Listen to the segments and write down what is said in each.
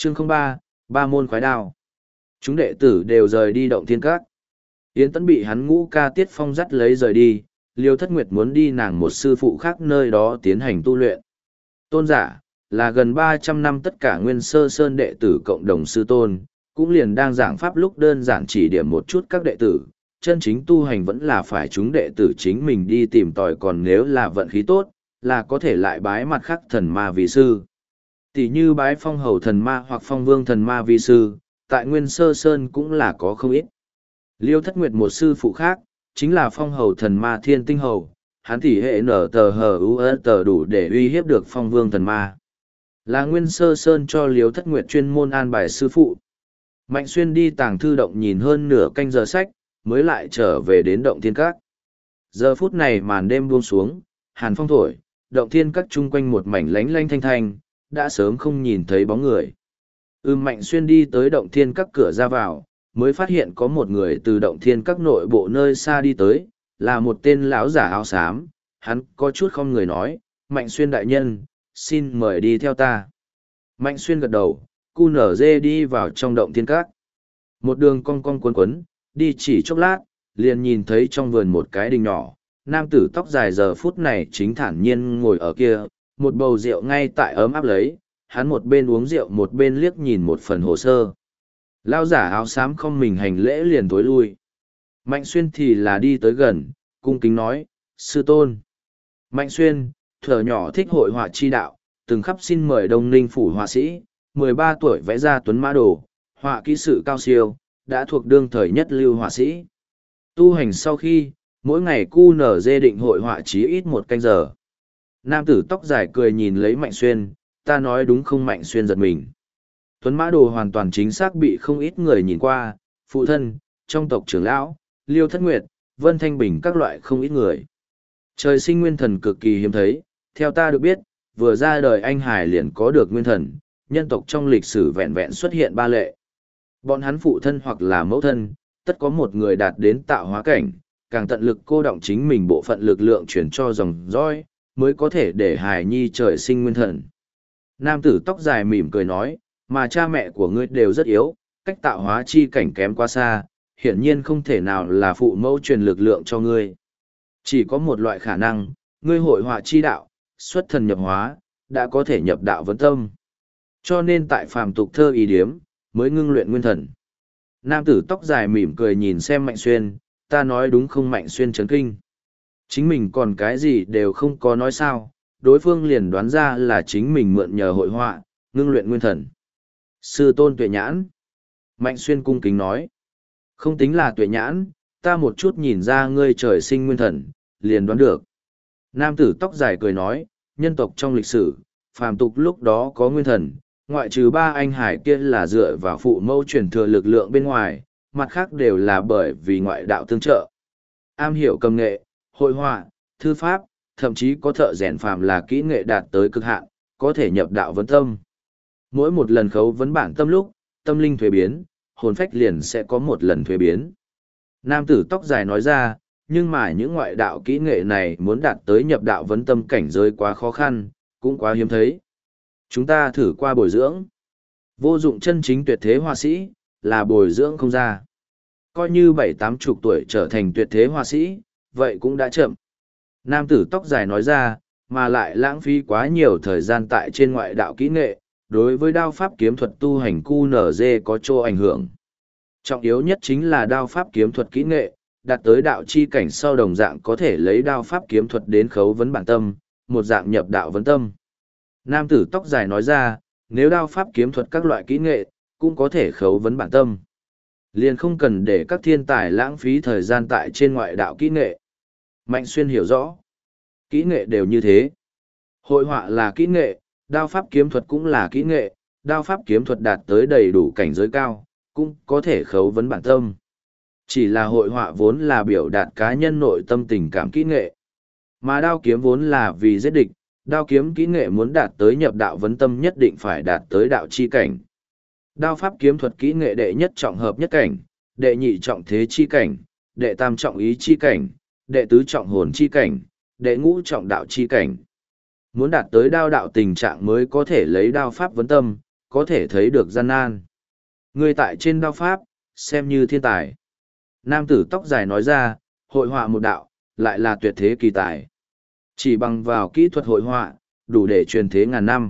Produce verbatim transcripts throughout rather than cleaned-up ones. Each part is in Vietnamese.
Chương không ba, ba môn khoái đao. Chúng đệ tử đều rời đi động thiên các. Yến Tẫn bị hắn ngũ ca Tiết Phong dắt lấy rời đi, Liêu Thất Nguyệt muốn đi nàng một sư phụ khác nơi đó tiến hành tu luyện. Tôn giả, là gần ba trăm năm tất cả nguyên sơ sơn đệ tử cộng đồng sư tôn, cũng liền đang giảng pháp lúc đơn giản chỉ điểm một chút các đệ tử, chân chính tu hành vẫn là phải chúng đệ tử chính mình đi tìm tòi, còn nếu là vận khí tốt, là có thể lại bái mặt khác thần ma vì sư. Tỷ như bái phong hầu thần ma hoặc phong vương thần ma vi sư, tại nguyên sơ sơn cũng là có không ít. Liêu Thất Nguyệt một sư phụ khác, chính là phong hầu thần ma thiên tinh hầu, hắn tỷ hệ nở tờ hờ u tờ đủ để uy hiếp được phong vương thần ma. Là nguyên sơ sơn cho Liêu Thất Nguyệt chuyên môn an bài sư phụ. Mạnh Xuyên đi tàng thư động nhìn hơn nửa canh giờ sách, mới lại trở về đến động thiên các. Giờ phút này màn đêm buông xuống, hàn phong thổi, động thiên các chung quanh một mảnh lánh lanh thanh thanh, đã sớm không nhìn thấy bóng người. Ưm Mạnh Xuyên đi tới động thiên các cửa ra vào, mới phát hiện có một người từ động thiên các nội bộ nơi xa đi tới, là một tên lão giả áo xám. Hắn có chút không người nói, Mạnh Xuyên đại nhân, xin mời đi theo ta. Mạnh Xuyên gật đầu, cu nở dê đi vào trong động thiên các. Một đường cong cong cuốn quấn, đi chỉ chốc lát, liền nhìn thấy trong vườn một cái đình nhỏ, nam tử tóc dài giờ phút này chính thản nhiên ngồi ở kia, một bầu rượu ngay tại ấm áp lấy, hắn một bên uống rượu một bên liếc nhìn một phần hồ sơ. Lao giả áo xám không mình hành lễ liền tối lui. Mạnh Xuyên thì là đi tới gần, cung kính nói, sư tôn. Mạnh Xuyên, thuở nhỏ thích hội họa chi đạo, từng khắp xin mời Đông Ninh phủ họa sĩ, mười ba tuổi vẽ ra tuấn mã đồ, họa kỹ sự cao siêu, đã thuộc đương thời nhất lưu họa sĩ. Tu hành sau khi, mỗi ngày cu nở dê định hội họa chí ít một canh giờ. Nam tử tóc dài cười nhìn lấy Mạnh Xuyên, ta nói đúng không? Mạnh Xuyên giật mình. Tuấn mã đồ hoàn toàn chính xác bị không ít người nhìn qua, phụ thân, trong tộc trưởng lão, Liêu Thất Nguyệt, Vân Thanh Bình các loại không ít người. Trời sinh nguyên thần cực kỳ hiếm thấy, theo ta được biết, vừa ra đời anh Hải liền có được nguyên thần, nhân tộc trong lịch sử vẹn vẹn xuất hiện ba lệ. Bọn hắn phụ thân hoặc là mẫu thân, tất có một người đạt đến tạo hóa cảnh, càng tận lực cô động chính mình bộ phận lực lượng chuyển cho dòng dõi, mới có thể để hài nhi trời sinh nguyên thần. Nam tử tóc dài mỉm cười nói, mà cha mẹ của ngươi đều rất yếu, cách tạo hóa chi cảnh kém quá xa, hiển nhiên không thể nào là phụ mẫu truyền lực lượng cho ngươi. Chỉ có một loại khả năng, ngươi hội họa chi đạo, xuất thần nhập hóa, đã có thể nhập đạo vấn tâm. Cho nên tại phàm tục thơ ý điếm, mới ngưng luyện nguyên thần. Nam tử tóc dài mỉm cười nhìn xem Mạnh Xuyên, ta nói đúng không? Mạnh Xuyên chấn kinh. Chính mình còn cái gì đều không có nói sao, đối phương liền đoán ra là chính mình mượn nhờ hội họa, ngưng luyện nguyên thần. Sư tôn tuệ nhãn. Mạnh Xuyên cung kính nói. Không tính là tuệ nhãn, ta một chút nhìn ra ngươi trời sinh nguyên thần, liền đoán được. Nam tử tóc dài cười nói, nhân tộc trong lịch sử, phàm tục lúc đó có nguyên thần, ngoại trừ ba anh hải kia là dựa vào phụ mẫu truyền thừa lực lượng bên ngoài, mặt khác đều là bởi vì ngoại đạo tương trợ. Am hiểu cầm nghệ, hội họa, thư pháp, thậm chí có thợ rèn phàm là kỹ nghệ đạt tới cực hạn, có thể nhập đạo vấn tâm. Mỗi một lần khấu vấn bản tâm lúc, tâm linh thuế biến, hồn phách liền sẽ có một lần thuế biến. Nam tử tóc dài nói ra, nhưng mà những ngoại đạo kỹ nghệ này muốn đạt tới nhập đạo vấn tâm cảnh giới quá khó khăn, cũng quá hiếm thấy. Chúng ta thử qua bồi dưỡng. Vô dụng chân chính tuyệt thế họa sĩ, là bồi dưỡng không ra. Coi như bảy tám chục tuổi trở thành tuyệt thế họa sĩ, vậy cũng đã chậm. Nam tử tóc dài nói ra, mà lại lãng phí quá nhiều thời gian tại trên ngoại đạo kỹ nghệ, đối với đao pháp kiếm thuật tu hành cu nở dê có chỗ ảnh hưởng. Trọng yếu nhất chính là đao pháp kiếm thuật kỹ nghệ, đạt tới đạo chi cảnh sau đồng dạng có thể lấy đao pháp kiếm thuật đến khấu vấn bản tâm, một dạng nhập đạo vấn tâm. Nam tử tóc dài nói ra, nếu đao pháp kiếm thuật các loại kỹ nghệ, cũng có thể khấu vấn bản tâm. Liền không cần để các thiên tài lãng phí thời gian tại trên ngoại đạo kỹ nghệ. Mạnh Xuyên hiểu rõ. Kỹ nghệ đều như thế. Hội họa là kỹ nghệ, đao pháp kiếm thuật cũng là kỹ nghệ, đao pháp kiếm thuật đạt tới đầy đủ cảnh giới cao, cũng có thể khấu vấn bản tâm. Chỉ là hội họa vốn là biểu đạt cá nhân nội tâm tình cảm kỹ nghệ. Mà đao kiếm vốn là vì giết địch, đao kiếm kỹ nghệ muốn đạt tới nhập đạo vấn tâm nhất định phải đạt tới đạo chi cảnh. Đao pháp kiếm thuật kỹ nghệ đệ nhất trọng hợp nhất cảnh, đệ nhị trọng thế chi cảnh, đệ tam trọng ý chi cảnh, đệ tứ trọng hồn chi cảnh, đệ ngũ trọng đạo chi cảnh. Muốn đạt tới đao đạo tình trạng mới có thể lấy đao pháp vấn tâm, có thể thấy được gian nan. Ngươi tại trên đao pháp, xem như thiên tài. Nam tử tóc dài nói ra, hội họa một đạo, lại là tuyệt thế kỳ tài. Chỉ bằng vào kỹ thuật hội họa, đủ để truyền thế ngàn năm.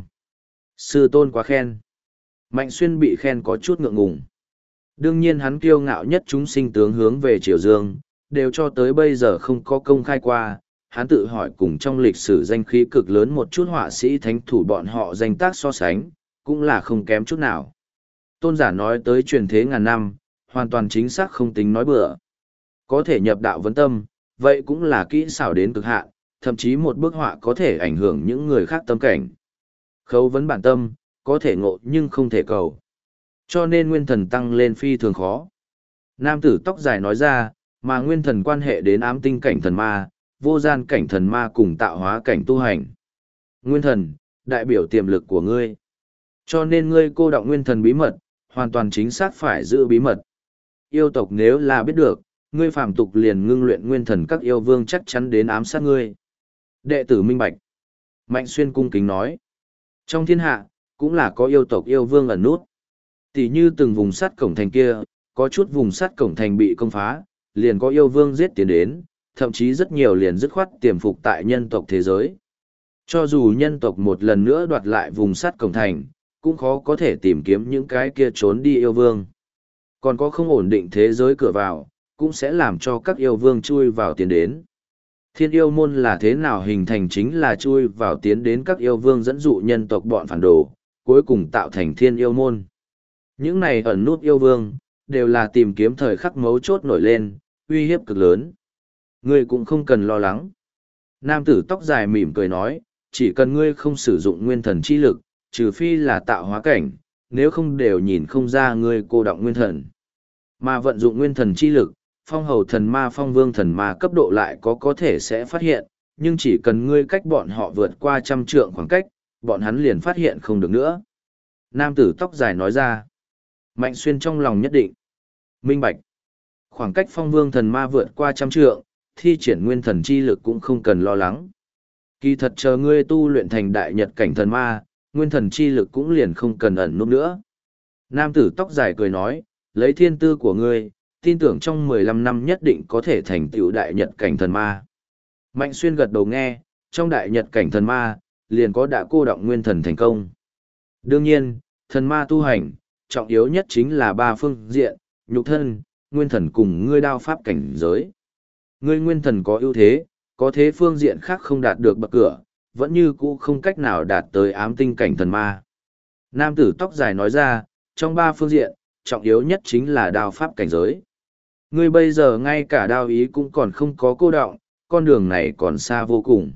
Sư tôn quá khen. Mạnh Xuyên bị khen có chút ngượng ngùng. Đương nhiên hắn kiêu ngạo nhất chúng sinh tướng hướng về Triều Dương, đều cho tới bây giờ không có công khai qua. Hắn tự hỏi cùng trong lịch sử danh khí cực lớn một chút họa sĩ thánh thủ bọn họ danh tác so sánh, cũng là không kém chút nào. Tôn giả nói tới truyền thế ngàn năm, hoàn toàn chính xác không tính nói bừa. Có thể nhập đạo vấn tâm, vậy cũng là kỹ xảo đến cực hạn, thậm chí một bức họa có thể ảnh hưởng những người khác tâm cảnh. Khấu vấn bản tâm, có thể ngộ nhưng không thể cầu. Cho nên nguyên thần tăng lên phi thường khó. Nam tử tóc dài nói ra, mà nguyên thần quan hệ đến ám tinh cảnh thần ma, vô gian cảnh thần ma cùng tạo hóa cảnh tu hành. Nguyên thần, đại biểu tiềm lực của ngươi. Cho nên ngươi cô đọng nguyên thần bí mật, hoàn toàn chính xác phải giữ bí mật. Yêu tộc nếu là biết được, ngươi phàm tục liền ngưng luyện nguyên thần các yêu vương chắc chắn đến ám sát ngươi. Đệ tử minh bạch. Mạnh Xuyên cung kính nói. Trong thiên hạ, cũng là có yêu tộc yêu vương ẩn nút. Tỷ như từng vùng sắt cổng thành kia, có chút vùng sắt cổng thành bị công phá, liền có yêu vương giết tiến đến, thậm chí rất nhiều liền dứt khoát tiềm phục tại nhân tộc thế giới. Cho dù nhân tộc một lần nữa đoạt lại vùng sắt cổng thành, cũng khó có thể tìm kiếm những cái kia trốn đi yêu vương. Còn có không ổn định thế giới cửa vào, cũng sẽ làm cho các yêu vương chui vào tiến đến. Thiên yêu môn là thế nào hình thành chính là chui vào tiến đến các yêu vương dẫn dụ nhân tộc bọn phản đồ, cuối cùng tạo thành thiên yêu môn. Những này ẩn nút yêu vương, đều là tìm kiếm thời khắc mấu chốt nổi lên, uy hiếp cực lớn. Ngươi cũng không cần lo lắng. Nam tử tóc dài mỉm cười nói, chỉ cần ngươi không sử dụng nguyên thần chi lực, trừ phi là tạo hóa cảnh, nếu không đều nhìn không ra ngươi cô đọng nguyên thần. Mà vận dụng nguyên thần chi lực, phong hầu thần ma phong vương thần ma cấp độ lại có có thể sẽ phát hiện, nhưng chỉ cần ngươi cách bọn họ vượt qua trăm trượng khoảng cách, bọn hắn liền phát hiện không được nữa. Nam tử tóc dài nói ra. Mạnh Xuyên trong lòng nhất định. Minh bạch. Khoảng cách phong vương thần ma vượt qua trăm trượng, thi triển nguyên thần chi lực cũng không cần lo lắng. Kỳ thật chờ ngươi tu luyện thành đại nhật cảnh thần ma, nguyên thần chi lực cũng liền không cần ẩn núp nữa. Nam tử tóc dài cười nói, lấy thiên tư của ngươi, tin tưởng trong mười lăm năm nhất định có thể thành tựu đại nhật cảnh thần ma. Mạnh Xuyên gật đầu nghe, trong đại nhật cảnh thần ma, liền có đã cô đọng nguyên thần thành công. Đương nhiên, thần ma tu hành, trọng yếu nhất chính là ba phương diện, nhục thân, nguyên thần cùng ngươi đao pháp cảnh giới. Ngươi nguyên thần có ưu thế, có thế phương diện khác không đạt được bậc cửa, vẫn như cũ không cách nào đạt tới ám tinh cảnh thần ma. Nam tử tóc dài nói ra, trong ba phương diện, trọng yếu nhất chính là đao pháp cảnh giới. Ngươi bây giờ ngay cả đao ý cũng còn không có cô đọng, con đường này còn xa vô cùng.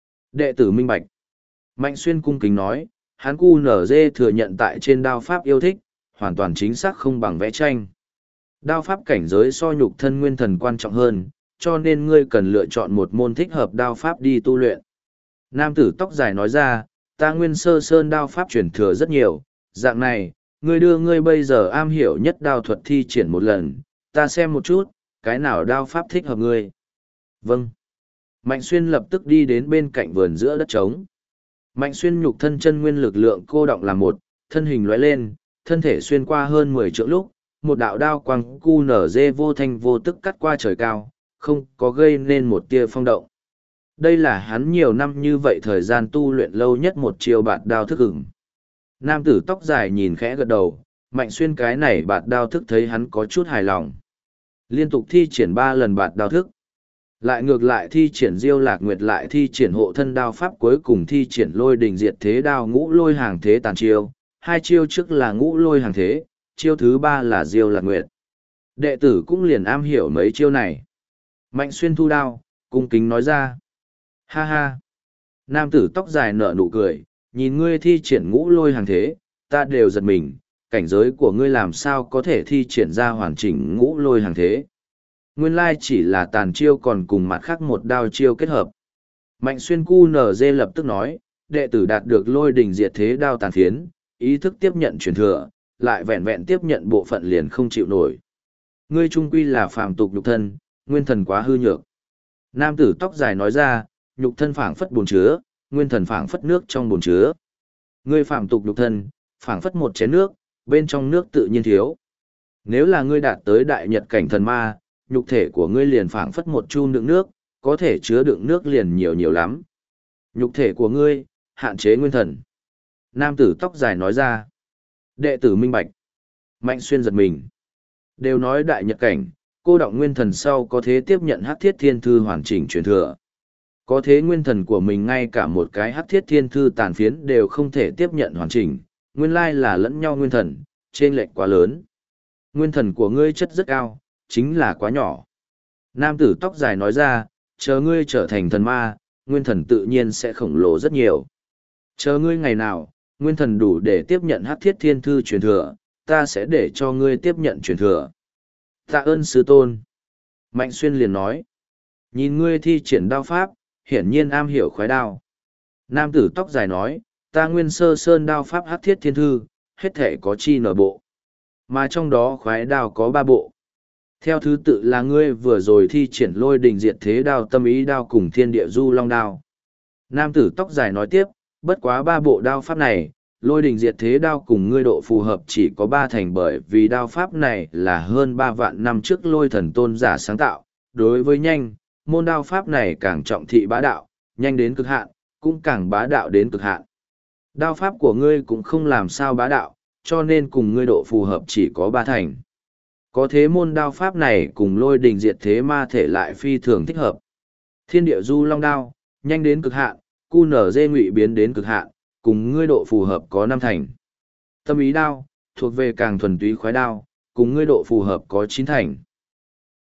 Đệ tử minh bạch. Mạnh Xuyên cung kính nói, hắn cu nở dê thừa nhận tại trên đao pháp yêu thích, hoàn toàn chính xác không bằng vẽ tranh. Đao pháp cảnh giới so nhục thân nguyên thần quan trọng hơn, cho nên ngươi cần lựa chọn một môn thích hợp đao pháp đi tu luyện. Nam tử tóc dài nói ra, ta nguyên sơ sơn đao pháp truyền thừa rất nhiều, dạng này, ngươi đưa ngươi bây giờ am hiểu nhất đao thuật thi triển một lần, ta xem một chút, cái nào đao pháp thích hợp ngươi. Vâng. Mạnh Xuyên lập tức đi đến bên cạnh vườn giữa đất trống. Mạnh Xuyên nhục thân chân nguyên lực lượng cô động làm một, thân hình lóe lên, thân thể xuyên qua hơn mười trượng lúc, một đạo đao quang cu nở dê vô thanh vô tức cắt qua trời cao, không có gây nên một tia phong động. Đây là hắn nhiều năm như vậy thời gian tu luyện lâu nhất một chiêu bạt đao thức ửng. Nam tử tóc dài nhìn khẽ gật đầu, Mạnh Xuyên cái này bạt đao thức thấy hắn có chút hài lòng. Liên tục thi triển ba lần bạt đao thức. Lại ngược lại thi triển diêu lạc nguyệt lại thi triển hộ thân đao pháp cuối cùng thi triển lôi đình diệt thế đao ngũ lôi hàng thế tàn chiêu. Hai chiêu trước là ngũ lôi hàng thế, chiêu thứ ba là diêu lạc nguyệt. Đệ tử cũng liền am hiểu mấy chiêu này. Mạnh Xuyên thu đao, cung kính nói ra. Ha ha. Nam tử tóc dài nở nụ cười, nhìn ngươi thi triển ngũ lôi hàng thế, ta đều giật mình, cảnh giới của ngươi làm sao có thể thi triển ra hoàn chỉnh ngũ lôi hàng thế. Nguyên lai chỉ là tàn chiêu còn cùng mặt khác một đao chiêu kết hợp. Mạnh Xuyên cu nở dê lập tức nói, đệ tử đạt được lôi đình diệt thế đao tàn phiến, ý thức tiếp nhận truyền thừa, lại vẹn vẹn tiếp nhận bộ phận liền không chịu nổi. Ngươi trung quy là phàm tục nhục thân, nguyên thần quá hư nhược. Nam tử tóc dài nói ra, nhục thân phảng phất bồn chứa, nguyên thần phảng phất nước trong bồn chứa. Ngươi phàm tục nhục thân, phảng phất một chén nước, bên trong nước tự nhiên thiếu. Nếu là ngươi đạt tới đại nhật cảnh thần ma, nhục thể của ngươi liền phảng phất một chu đựng nước, có thể chứa đựng nước liền nhiều nhiều lắm. Nhục thể của ngươi, hạn chế nguyên thần. Nam tử tóc dài nói ra. Đệ tử minh bạch. Mạnh xuyên giật mình. Đều nói đại nhật cảnh, cô đọng nguyên thần sau có thế tiếp nhận hắc thiết thiên thư hoàn chỉnh truyền thừa. Có thế nguyên thần của mình ngay cả một cái hắc thiết thiên thư tàn phiến đều không thể tiếp nhận hoàn chỉnh, nguyên lai là lẫn nhau nguyên thần, trên lệch quá lớn. Nguyên thần của ngươi chất rất cao, chính là quá nhỏ. Nam tử tóc dài nói ra, chờ ngươi trở thành thần ma, nguyên thần tự nhiên sẽ khổng lồ rất nhiều. Chờ ngươi ngày nào, nguyên thần đủ để tiếp nhận hắc thiết thiên thư truyền thừa, ta sẽ để cho ngươi tiếp nhận truyền thừa. Tạ ơn sư tôn. Mạnh xuyên liền nói, nhìn ngươi thi triển đao pháp, hiển nhiên am hiểu khoái đao. Nam tử tóc dài nói, ta nguyên sơ sơn đao pháp hắc thiết thiên thư, hết thể có chi nở bộ. Mà trong đó khoái đao có ba bộ. Theo thứ tự là ngươi vừa rồi thi triển lôi đình diệt thế đao tâm ý đao cùng thiên địa du long đao. Nam tử tóc dài nói tiếp, bất quá ba bộ đao pháp này, lôi đình diệt thế đao cùng ngươi độ phù hợp chỉ có ba thành bởi vì đao pháp này là hơn ba vạn năm trước lôi thần tôn giả sáng tạo. Đối với nhanh, môn đao pháp này càng trọng thị bá đạo, nhanh đến cực hạn, cũng càng bá đạo đến cực hạn. Đao pháp của ngươi cũng không làm sao bá đạo, cho nên cùng ngươi độ phù hợp chỉ có ba thành. Có thế môn đao pháp này cùng lôi đình diệt thế ma thể lại phi thường thích hợp. Thiên địa du long đao, nhanh đến cực hạn, cu nở dê ngụy biến đến cực hạn, cùng ngươi độ phù hợp có năm thành. Tâm ý đao, thuộc về càng thuần túy khoái đao, cùng ngươi độ phù hợp có chín thành.